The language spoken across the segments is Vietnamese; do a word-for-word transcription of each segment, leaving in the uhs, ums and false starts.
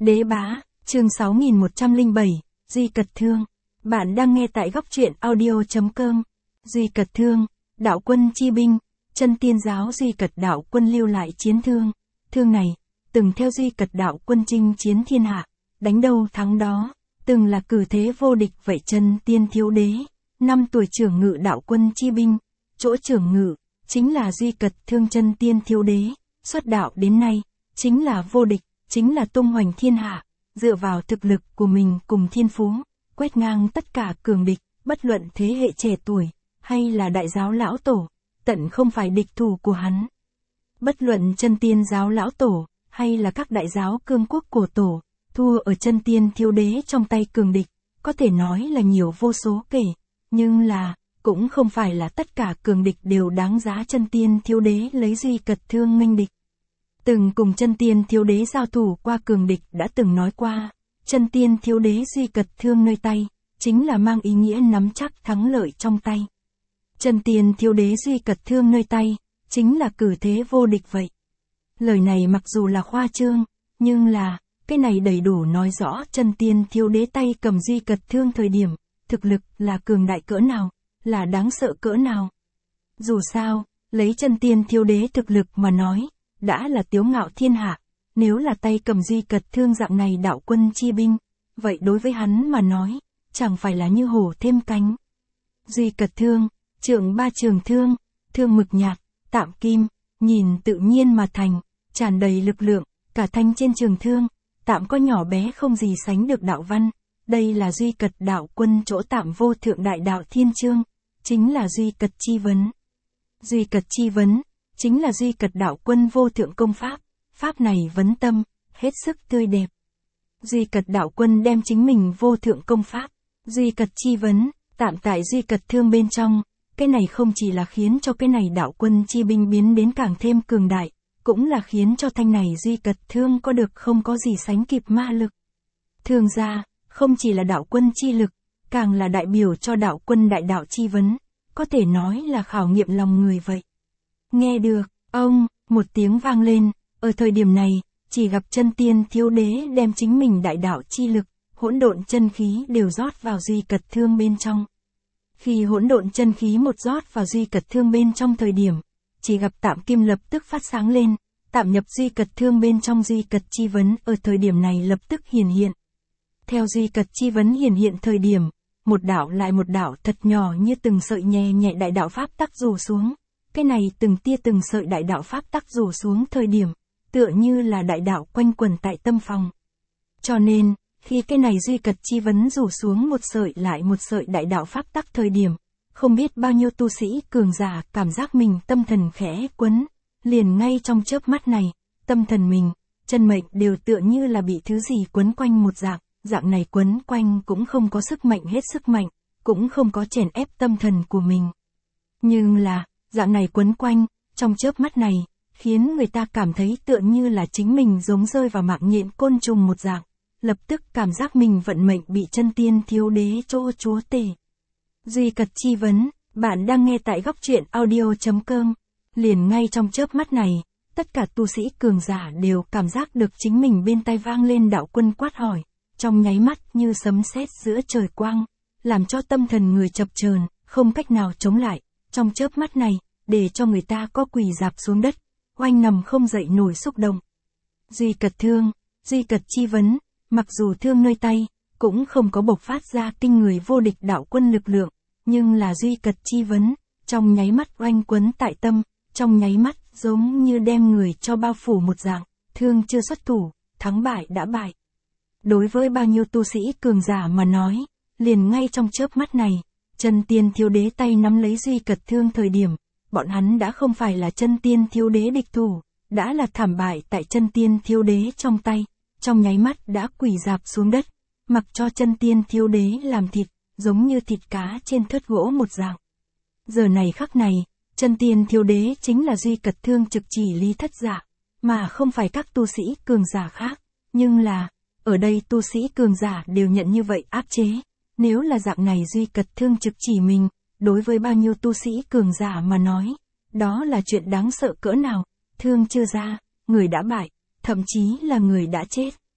Đế bá, chương sáu nghìn một trăm lẻ bảy, Duy Cật Thương. Bạn đang nghe tại góc truyện audio.com. Duy Cật Thương, đạo quân chi binh, chân tiên giáo Duy Cật đạo quân lưu lại chiến thương. Thương này, từng theo Duy Cật đạo quân chinh chiến thiên hạ, đánh đâu thắng đó, từng là cử thế vô địch vậy chân tiên thiếu đế. Năm tuổi trưởng ngự đạo quân chi binh, chỗ trưởng ngự, chính là Duy Cật Thương chân tiên thiếu đế, xuất đạo đến nay, chính là vô địch, chính là tung hoành thiên hạ, dựa vào thực lực của mình cùng thiên phú, quét ngang tất cả cường địch, bất luận thế hệ trẻ tuổi, hay là đại giáo lão tổ, tận không phải địch thủ của hắn. Bất luận chân tiên giáo lão tổ, hay là các đại giáo cương quốc cổ tổ, thua ở chân tiên thiếu đế trong tay cường địch, có thể nói là nhiều vô số kể, nhưng là, cũng không phải là tất cả cường địch đều đáng giá chân tiên thiếu đế lấy Duy Cật Thương nghênh địch. Từng cùng chân tiên thiếu đế giao thủ qua cường địch đã từng nói qua, chân tiên thiếu đế Duy Cật Thương nơi tay, chính là mang ý nghĩa nắm chắc thắng lợi trong tay. Chân tiên thiếu đế Duy Cật Thương nơi tay, chính là cử thế vô địch vậy. Lời này mặc dù là khoa trương, nhưng là, cái này đầy đủ nói rõ chân tiên thiếu đế tay cầm Duy Cật Thương thời điểm, thực lực là cường đại cỡ nào, là đáng sợ cỡ nào. Dù sao, lấy chân tiên thiếu đế thực lực mà nói, đã là tiếu ngạo thiên hạ, nếu là tay cầm Duy Cật Thương dạng này đạo quân chi binh, vậy đối với hắn mà nói, chẳng phải là như hổ thêm cánh. Duy Cật Thương, trường ba trường thương, thương mực nhạt, tạm kim, nhìn tự nhiên mà thành, tràn đầy lực lượng, cả thanh trên trường thương, tạm có nhỏ bé không gì sánh được đạo văn, đây là Duy Cật đạo quân chỗ tạm vô thượng đại đạo thiên chương, chính là Duy Cật chi vấn. Duy Cật chi vấn, chính là Duy Cật đạo quân vô thượng công pháp, pháp này vấn tâm, hết sức tươi đẹp. Duy Cật đạo quân đem chính mình vô thượng công pháp, Duy Cật chi vấn, tạm tại Duy Cật Thương bên trong, cái này không chỉ là khiến cho cái này đạo quân chi binh biến đến càng thêm cường đại, cũng là khiến cho thanh này Duy Cật Thương có được không có gì sánh kịp ma lực. Thương gia, không chỉ là đạo quân chi lực, càng là đại biểu cho đạo quân đại đạo chi vấn, có thể nói là khảo nghiệm lòng người vậy. Nghe được, ông, một tiếng vang lên, ở thời điểm này, chỉ gặp chân tiên thiếu đế đem chính mình đại đạo chi lực, hỗn độn chân khí đều rót vào Duy Cật Thương bên trong. Khi hỗn độn chân khí một rót vào Duy Cật Thương bên trong thời điểm, chỉ gặp tạm kim lập tức phát sáng lên, tạm nhập Duy Cật Thương bên trong Duy Cật chi vấn ở thời điểm này lập tức hiển hiện. Theo Duy Cật chi vấn hiển hiện thời điểm, một đạo lại một đạo thật nhỏ như từng sợi nhẹ nhẹ đại đạo pháp tắc rủ xuống. Cái này từng tia từng sợi đại đạo pháp tắc rủ xuống thời điểm, tựa như là đại đạo quanh quẩn tại tâm phòng. Cho nên, khi cái này Duy Cật chi vấn rủ xuống một sợi lại một sợi đại đạo pháp tắc thời điểm, không biết bao nhiêu tu sĩ cường giả cảm giác mình tâm thần khẽ quấn, liền ngay trong chớp mắt này, tâm thần mình, chân mệnh đều tựa như là bị thứ gì quấn quanh một dạng, dạng này quấn quanh cũng không có sức mạnh hết sức mạnh, cũng không có chèn ép tâm thần của mình. Nhưng là, dạng này quấn quanh, trong chớp mắt này, khiến người ta cảm thấy tựa như là chính mình giống rơi vào mạng nhện côn trùng một dạng, lập tức cảm giác mình vận mệnh bị chân tiên thiếu đế chỗ chúa tể. Duy Cật chi vấn, bạn đang nghe tại góc truyện audio.com. Liền ngay trong chớp mắt này, tất cả tu sĩ cường giả đều cảm giác được chính mình bên tai vang lên đạo quân quát hỏi, trong nháy mắt như sấm sét giữa trời quang, làm cho tâm thần người chập chờn, không cách nào chống lại, trong chớp mắt này, để cho người ta có quỳ rạp xuống đất, oanh nằm không dậy nổi xúc động. Duy Cật Thương, Duy Cật chi vấn, mặc dù thương nơi tay, cũng không có bộc phát ra kinh người vô địch đạo quân lực lượng, nhưng là Duy Cật chi vấn, trong nháy mắt oanh quấn tại tâm, trong nháy mắt giống như đem người cho bao phủ một dạng, thương chưa xuất thủ, thắng bại đã bại. Đối với bao nhiêu tu sĩ cường giả mà nói, liền ngay trong chớp mắt này, chân tiên thiếu đế tay nắm lấy Duy Cật Thương thời điểm, bọn hắn đã không phải là chân tiên thiếu đế địch thủ, đã là thảm bại tại chân tiên thiếu đế trong tay, trong nháy mắt đã quỳ rạp xuống đất, mặc cho chân tiên thiếu đế làm thịt, giống như thịt cá trên thớt gỗ một dạng. Giờ này khắc này, chân tiên thiếu đế chính là Duy Cật Thương trực chỉ lý thất giả, mà không phải các tu sĩ cường giả khác, nhưng là, ở đây tu sĩ cường giả đều nhận như vậy áp chế, nếu là dạng này Duy Cật Thương trực chỉ mình, đối với bao nhiêu tu sĩ cường giả mà nói, đó là chuyện đáng sợ cỡ nào, thương chưa ra, người đã bại, thậm chí là người đã chết.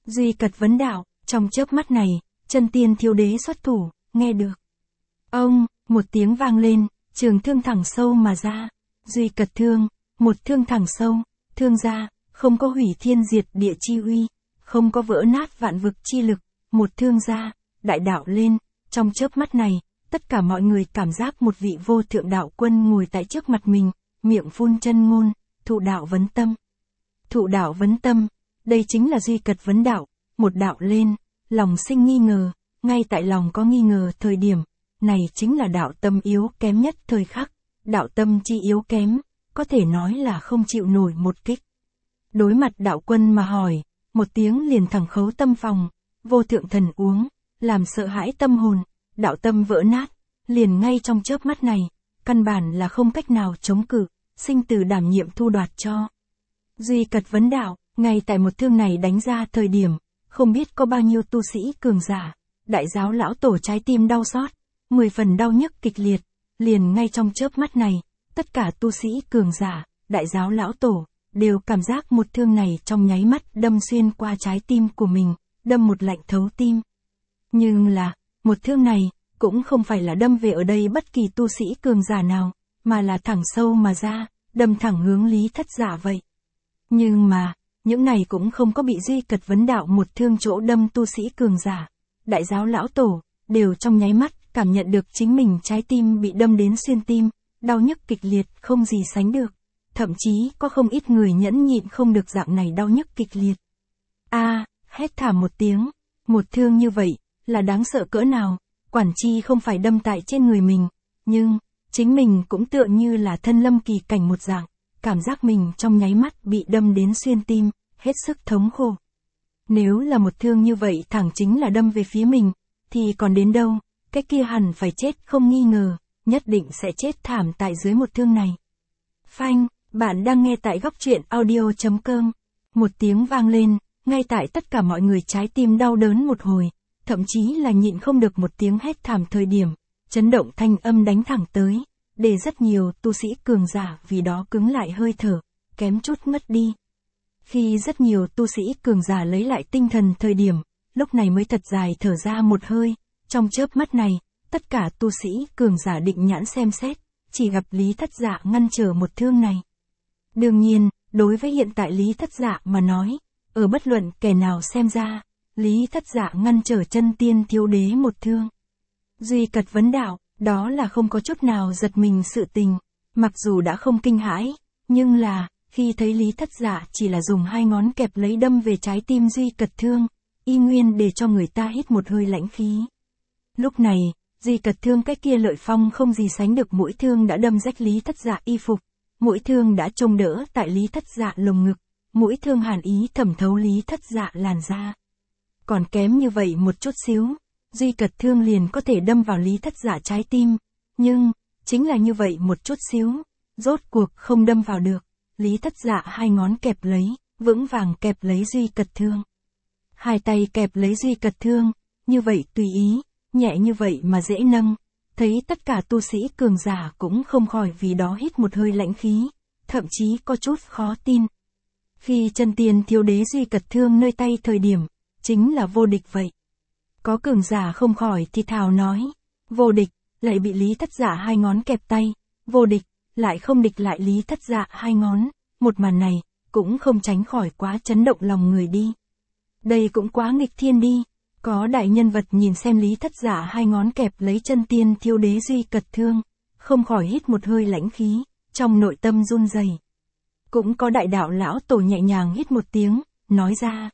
Duy Cật vấn đạo, trong chớp mắt này, chân tiên thiếu đế xuất thủ, nghe được. Ông, một tiếng vang lên, trường thương thẳng sâu mà ra. Duy Cật thương, một thương thẳng sâu, thương ra, không có hủy thiên diệt địa chi uy, không có vỡ nát vạn vực chi lực, một thương ra, đại đạo lên, trong chớp mắt này, tất cả mọi người cảm giác một vị vô thượng đạo quân ngồi tại trước mặt mình, miệng phun chân ngôn, thụ đạo vấn tâm. Thụ đạo vấn tâm, đây chính là Duy Cật vấn đạo, một đạo lên, lòng sinh nghi ngờ, ngay tại lòng có nghi ngờ thời điểm, này chính là đạo tâm yếu kém nhất thời khắc, đạo tâm chi yếu kém, có thể nói là không chịu nổi một kích. Đối mặt đạo quân mà hỏi, một tiếng liền thẳng khấu tâm phòng, vô thượng thần uống, làm sợ hãi tâm hồn, đạo tâm vỡ nát, liền ngay trong chớp mắt này, căn bản là không cách nào chống cự, sinh tử đảm nhiệm thu đoạt cho. Duy Cật vấn đạo, ngay tại một thương này đánh ra thời điểm, không biết có bao nhiêu tu sĩ cường giả, đại giáo lão tổ trái tim đau xót, mười phần đau nhức kịch liệt, liền ngay trong chớp mắt này, tất cả tu sĩ cường giả, đại giáo lão tổ, đều cảm giác một thương này trong nháy mắt đâm xuyên qua trái tim của mình, đâm một lạnh thấu tim. Nhưng là, một thương này, cũng không phải là đâm về ở đây bất kỳ tu sĩ cường giả nào, mà là thẳng sâu mà ra, đâm thẳng hướng Lý Thất Giả vậy. Nhưng mà, những này cũng không có bị Duy Cật vấn đạo một thương chỗ đâm tu sĩ cường giả. Đại giáo lão tổ, đều trong nháy mắt, cảm nhận được chính mình trái tim bị đâm đến xuyên tim, đau nhức kịch liệt không gì sánh được. Thậm chí có không ít người nhẫn nhịn không được dạng này đau nhức kịch liệt. A, hét thảm một tiếng, một thương như vậy, là đáng sợ cỡ nào, quản chi không phải đâm tại trên người mình, nhưng, chính mình cũng tựa như là thân lâm kỳ cảnh một dạng, cảm giác mình trong nháy mắt bị đâm đến xuyên tim, hết sức thống khổ. Nếu là một thương như vậy thẳng chính là đâm về phía mình, thì còn đến đâu, cái kia hẳn phải chết không nghi ngờ, nhất định sẽ chết thảm tại dưới một thương này. Phanh, bạn đang nghe tại góc truyện audio chấm com. Một tiếng vang lên, ngay tại tất cả mọi người trái tim đau đớn một hồi, thậm chí là nhịn không được một tiếng hét thảm thời điểm, chấn động thanh âm đánh thẳng tới, để rất nhiều tu sĩ cường giả vì đó cứng lại hơi thở, kém chút mất đi. Khi rất nhiều tu sĩ cường giả lấy lại tinh thần thời điểm, lúc này mới thật dài thở ra một hơi, trong chớp mắt này, tất cả tu sĩ cường giả định nhãn xem xét, chỉ gặp Lý Thất Dạ ngăn trở một thương này. Đương nhiên, đối với hiện tại Lý Thất Dạ mà nói, ở bất luận kẻ nào xem ra, Lý Thất Dạ ngăn trở chân tiên thiếu đế một thương. Duy Cật vấn đạo, đó là không có chút nào giật mình sự tình, mặc dù đã không kinh hãi, nhưng là, khi thấy Lý Thất Dạ chỉ là dùng hai ngón kẹp lấy đâm về trái tim Duy Cật thương, y nguyên để cho người ta hít một hơi lãnh khí. Lúc này, Duy Cật thương cái kia lợi phong không gì sánh được mũi thương đã đâm rách Lý Thất Dạ y phục, mũi thương đã trông đỡ tại Lý Thất Dạ lồng ngực, mũi thương hàn ý thẩm thấu Lý Thất Dạ làn da. Còn kém như vậy một chút xíu, Duy Cật thương liền có thể đâm vào Lý Thất Dạ trái tim, nhưng, chính là như vậy một chút xíu, rốt cuộc không đâm vào được, Lý Thất Dạ hai ngón kẹp lấy, vững vàng kẹp lấy Duy Cật thương. Hai tay kẹp lấy Duy Cật thương, như vậy tùy ý, nhẹ như vậy mà dễ nâng, thấy tất cả tu sĩ cường giả cũng không khỏi vì đó hít một hơi lãnh khí, thậm chí có chút khó tin. Khi chân tiên thiếu đế Duy Cật thương nơi tay thời điểm, chính là vô địch vậy. Có cường giả không khỏi thì thào nói, vô địch, lại bị Lý Thất Dạ hai ngón kẹp tay, vô địch, lại không địch lại Lý Thất Dạ hai ngón, một màn này, cũng không tránh khỏi quá chấn động lòng người đi. Đây cũng quá nghịch thiên đi, có đại nhân vật nhìn xem Lý Thất Dạ hai ngón kẹp lấy chân tiên thiếu đế Duy Cật thương, không khỏi hít một hơi lãnh khí, trong nội tâm run rẩy. Cũng có đại đạo lão tổ nhẹ nhàng hít một tiếng, nói ra.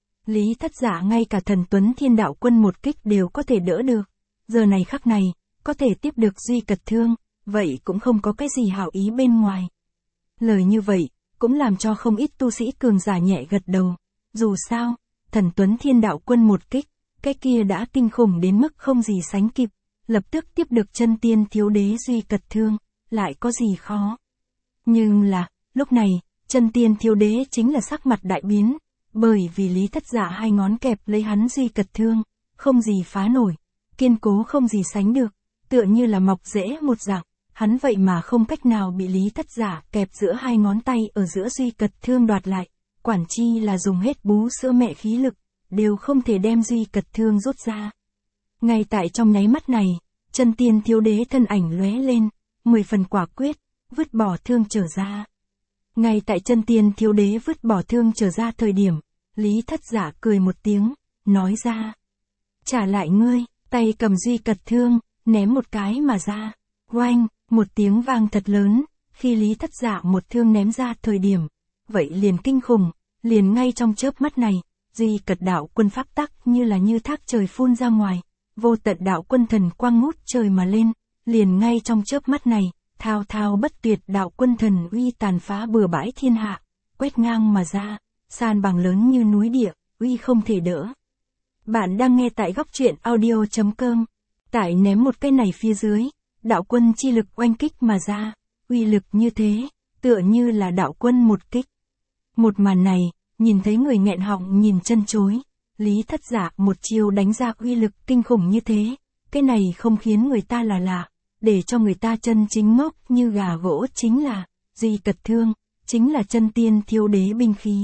Lý Thất Dạ ngay cả thần Tuấn Thiên Đạo Quân một kích đều có thể đỡ được, giờ này khắc này, có thể tiếp được Duy Cật thương, vậy cũng không có cái gì hảo ý bên ngoài. Lời như vậy, cũng làm cho không ít tu sĩ cường giả nhẹ gật đầu, dù sao, thần Tuấn Thiên Đạo Quân một kích, cái kia đã kinh khủng đến mức không gì sánh kịp, lập tức tiếp được chân tiên thiếu đế Duy Cật thương, lại có gì khó. Nhưng là, lúc này, chân tiên thiếu đế chính là sắc mặt đại biến, bởi vì Lý Thất Dạ hai ngón kẹp lấy hắn Duy Cật thương, không gì phá nổi, kiên cố không gì sánh được, tựa như là mọc rễ một dạng, hắn vậy mà không cách nào bị Lý Thất Dạ kẹp giữa hai ngón tay ở giữa Duy Cật thương đoạt lại, quản chi là dùng hết bú sữa mẹ khí lực, đều không thể đem Duy Cật Thương rút ra. Ngay tại trong nháy mắt này, chân tiên thiếu đế thân ảnh lóe lên, mười phần quả quyết, vứt bỏ thương trở ra. Ngay tại chân tiên thiếu đế vứt bỏ thương trở ra thời điểm, Lý Thất Dạ cười một tiếng, nói ra. Trả lại ngươi, tay cầm Duy Cật Thương, ném một cái mà ra. Oanh, một tiếng vang thật lớn, khi Lý Thất Dạ một thương ném ra thời điểm, vậy liền kinh khủng, liền ngay trong chớp mắt này, Duy Cật đạo quân pháp tắc như là như thác trời phun ra ngoài, vô tận đạo quân thần quang ngút trời mà lên, liền ngay trong chớp mắt này, thao thao bất tuyệt đạo quân thần uy tàn phá bừa bãi thiên hạ, quét ngang mà ra, san bằng lớn như núi địa, uy không thể đỡ. Bạn đang nghe tại góc truyện audio chấm com. Tại ném một cái này phía dưới, đạo quân chi lực oanh kích mà ra, uy lực như thế, tựa như là đạo quân một kích. Một màn này, nhìn thấy người nghẹn họng nhìn chân chối, Lý Thất Dạ một chiêu đánh ra uy lực kinh khủng như thế, cái này không khiến người ta là lạ, để cho người ta chân chính ngốc như gà gỗ chính là, Duy Cật Thương, chính là chân tiên thiếu đế binh khí.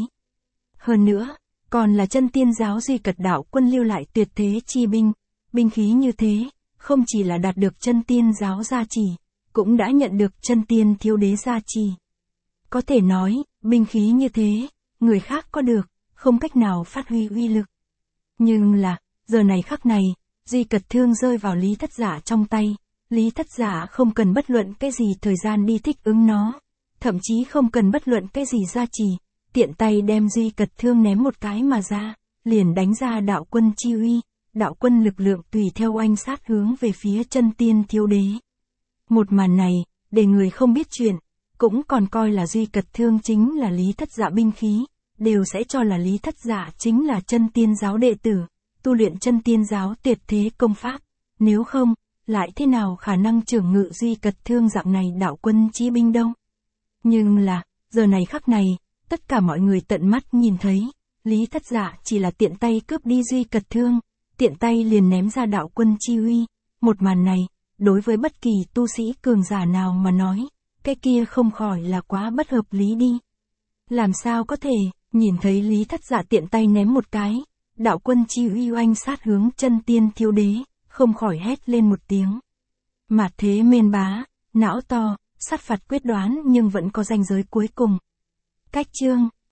Hơn nữa, còn là chân tiên giáo Duy Cật đạo quân lưu lại tuyệt thế chi binh, binh khí như thế, không chỉ là đạt được chân tiên giáo gia trì, cũng đã nhận được chân tiên thiếu đế gia trì. Có thể nói, binh khí như thế, người khác có được, không cách nào phát huy uy lực. Nhưng là, giờ này khắc này, Duy Cật Thương rơi vào Lý Thất Dạ trong tay, Lý Thất Dạ không cần bất luận cái gì thời gian đi thích ứng nó, thậm chí không cần bất luận cái gì gia trì, tiện tay đem Duy Cật Thương ném một cái mà ra, liền đánh ra đạo quân chi uy, đạo quân lực lượng tùy theo oanh sát hướng về phía chân tiên thiếu đế. Một màn này, để người không biết chuyện, cũng còn coi là Duy Cật Thương chính là Lý Thất Dạ binh khí, đều sẽ cho là Lý Thất Dạ chính là chân tiên giáo đệ tử, tu luyện chân tiên giáo tuyệt thế công pháp, nếu không, lại thế nào khả năng trưởng ngự Duy Cật Thương dạng này đạo quân chi binh đâu. Nhưng là, giờ này khắc này, tất cả mọi người tận mắt nhìn thấy, Lý Thất Dạ chỉ là tiện tay cướp đi Duy Cật Thương, tiện tay liền ném ra đạo quân chi uy, một màn này, đối với bất kỳ tu sĩ cường giả nào mà nói, cái kia không khỏi là quá bất hợp lý đi. Làm sao có thể, nhìn thấy Lý Thất Dạ tiện tay ném một cái, đạo quân chi uy oanh sát hướng chân tiên thiếu đế, không khỏi hét lên một tiếng. Mạt thế mên bá, não to, sát phạt quyết đoán nhưng vẫn có ranh giới cuối cùng. Cách chương